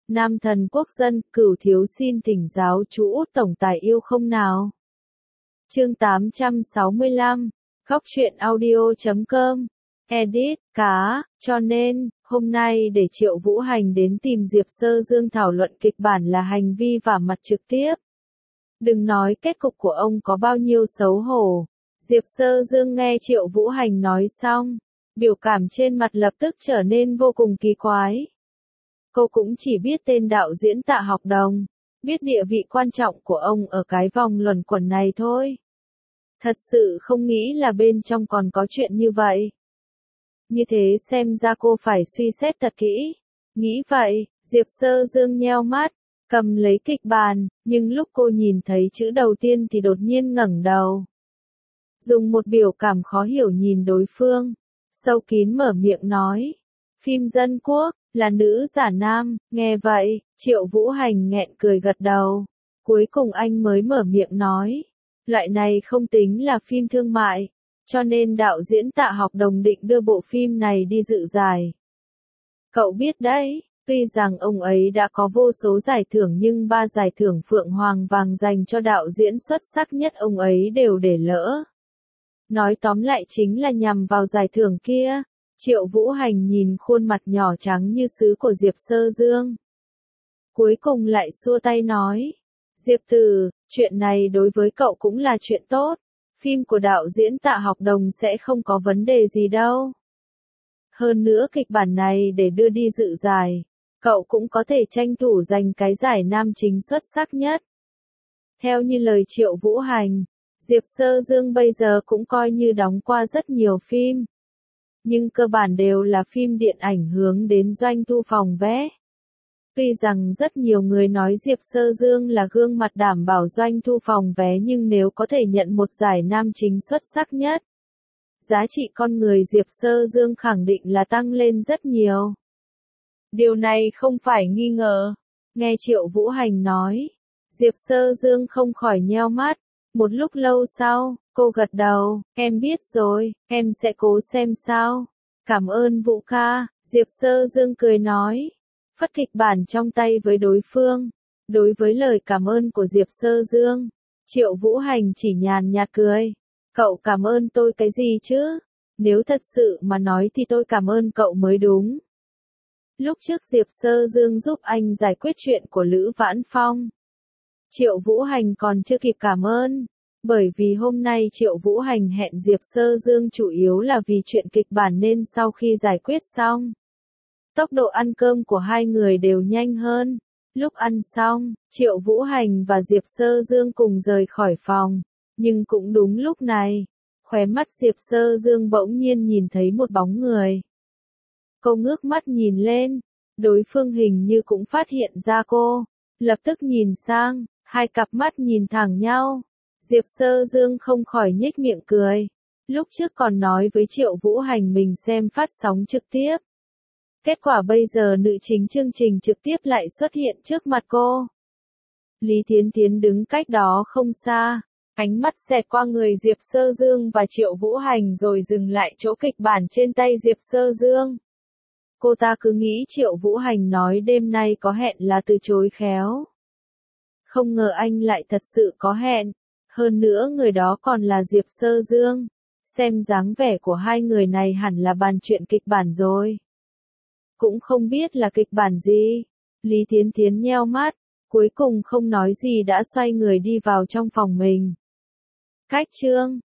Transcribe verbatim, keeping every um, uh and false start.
Nam thần quốc dân, Cửu thiếu xin thỉnh giáo chú Út tổng tài yêu không nào. Chương tám trăm sáu mươi lăm, Góc truyện audio chấm com, edit, cá, cho nên, hôm nay để Triệu Vũ Hành đến tìm Diệp Sơ Dương thảo luận kịch bản là hành vi vả mặt trực tiếp. Đừng nói kết cục của ông có bao nhiêu xấu hổ. Diệp Sơ Dương nghe Triệu Vũ Hành nói xong, biểu cảm trên mặt lập tức trở nên vô cùng kỳ quái. Cô cũng chỉ biết tên đạo diễn Tạ Học Đồng, biết địa vị quan trọng của ông ở cái vòng luẩn quẩn này thôi. Thật sự không nghĩ là bên trong còn có chuyện như vậy. Như thế xem ra cô phải suy xét thật kỹ. Nghĩ vậy, Diệp Sơ Dương nheo mắt, cầm lấy kịch bản, nhưng lúc cô nhìn thấy chữ đầu tiên thì đột nhiên ngẩng đầu. Dùng một biểu cảm khó hiểu nhìn đối phương, sâu kín mở miệng nói. Phim dân quốc, là nữ giả nam, nghe vậy, Triệu Vũ Hành nghẹn cười gật đầu. Cuối cùng anh mới mở miệng nói. Loại này không tính là phim thương mại, cho nên đạo diễn Tạ Học Đồng định đưa bộ phim này đi dự giải. Cậu biết đấy, tuy rằng ông ấy đã có vô số giải thưởng nhưng ba giải thưởng Phượng Hoàng Vàng dành cho đạo diễn xuất sắc nhất ông ấy đều để lỡ. Nói tóm lại chính là nhằm vào giải thưởng kia. Triệu Vũ Hành nhìn khuôn mặt nhỏ trắng như sứ của Diệp Sơ Dương. Cuối cùng lại xua tay nói. Diệp Từ, chuyện này đối với cậu cũng là chuyện tốt. Phim của đạo diễn Tạ Học Đồng sẽ không có vấn đề gì đâu. Hơn nữa kịch bản này để đưa đi dự giải, cậu cũng có thể tranh thủ giành cái giải nam chính xuất sắc nhất. Theo như lời Triệu Vũ Hành, Diệp Sơ Dương bây giờ cũng coi như đóng qua rất nhiều phim. Nhưng cơ bản đều là phim điện ảnh hướng đến doanh thu phòng vé. Tuy rằng rất nhiều người nói Diệp Sơ Dương là gương mặt đảm bảo doanh thu phòng vé nhưng nếu có thể nhận một giải nam chính xuất sắc nhất, giá trị con người Diệp Sơ Dương khẳng định là tăng lên rất nhiều. Điều này không phải nghi ngờ. Nghe Triệu Vũ Hành nói, Diệp Sơ Dương không khỏi nheo mắt. Một lúc lâu sau, cô gật đầu, em biết rồi, em sẽ cố xem sao. Cảm ơn Vũ ca, Diệp Sơ Dương cười nói. Phất kịch bản trong tay với đối phương. Đối với lời cảm ơn của Diệp Sơ Dương, Triệu Vũ Hành chỉ nhàn nhạt cười. Cậu cảm ơn tôi cái gì chứ? Nếu thật sự mà nói thì tôi cảm ơn cậu mới đúng. Lúc trước Diệp Sơ Dương giúp anh giải quyết chuyện của Lữ Vãn Phong, Triệu Vũ Hành còn chưa kịp cảm ơn. Bởi vì hôm nay Triệu Vũ Hành hẹn Diệp Sơ Dương chủ yếu là vì chuyện kịch bản nên sau khi giải quyết xong, tốc độ ăn cơm của hai người đều nhanh hơn. Lúc ăn xong, Triệu Vũ Hành và Diệp Sơ Dương cùng rời khỏi phòng. Nhưng cũng đúng lúc này, khóe mắt Diệp Sơ Dương bỗng nhiên nhìn thấy một bóng người. Cô ngước mắt nhìn lên, đối phương hình như cũng phát hiện ra cô, lập tức nhìn sang, hai cặp mắt nhìn thẳng nhau. Diệp Sơ Dương không khỏi nhếch miệng cười. Lúc trước còn nói với Triệu Vũ Hành mình xem phát sóng trực tiếp. Kết quả bây giờ nữ chính chương trình trực tiếp lại xuất hiện trước mặt cô. Lý Thiến Thiến đứng cách đó không xa, ánh mắt xẹt qua người Diệp Sơ Dương và Triệu Vũ Hành rồi dừng lại chỗ kịch bản trên tay Diệp Sơ Dương. Cô ta cứ nghĩ Triệu Vũ Hành nói đêm nay có hẹn là từ chối khéo. Không ngờ anh lại thật sự có hẹn. Hơn nữa người đó còn là Diệp Sơ Dương. Xem dáng vẻ của hai người này hẳn là bàn chuyện kịch bản rồi. Cũng không biết là kịch bản gì. Lý Thiến Thiến nheo mắt, cuối cùng không nói gì đã xoay người đi vào trong phòng mình. Cách chương